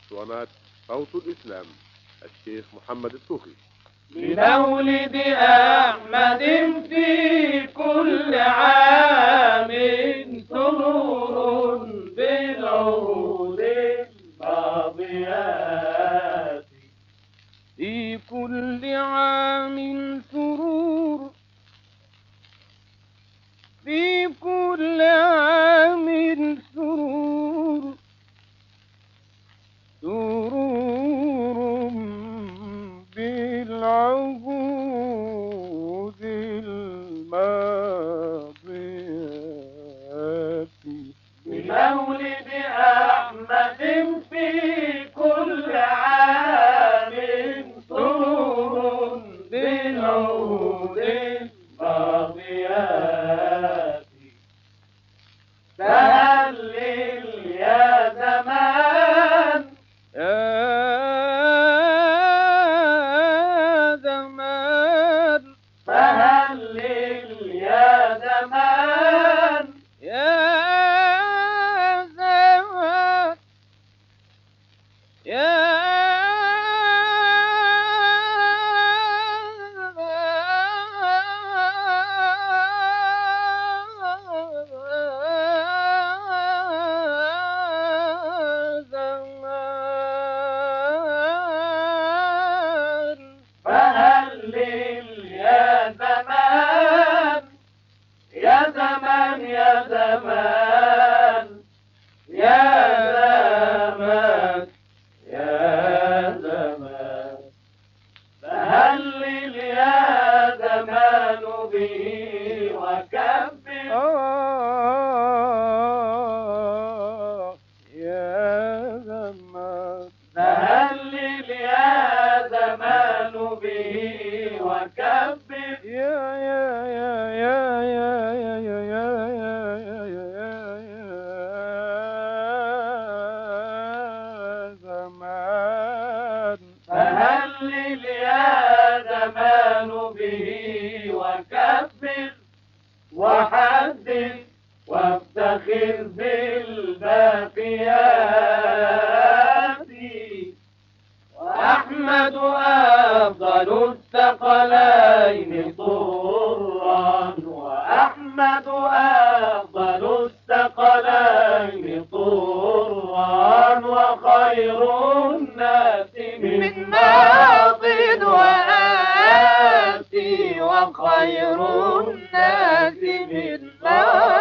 اسطوانات صوت الإسلام الشيخ محمد الطوخي. بمولد أحمد في كل عام سرور بالعود الماضيات، في كل عام سرور، في كل عام سرور، سرور بالعهود الماضيات. بمولد أحمد في كل عام سرور بالعود الماضيات. تهلل يا زمان يا زمان، فهلل يا زمان، يا زمان، يا زمان، فهلل يا زمان، يا زمان، يا زمان، يا زمان، يا زمان. فهلل يا زمان به وكبر، يا زمان، فهلل يا زمان به وكبر، يا زمان، فهلل يا زمان به وكبر، وحدث وافتخر بالباقيات. وأحمد أفضل الثقلين طرا، وأحمد أفضل الثقلين طرا، وخير الناس من ماض وآتي، وخير الناس من ماض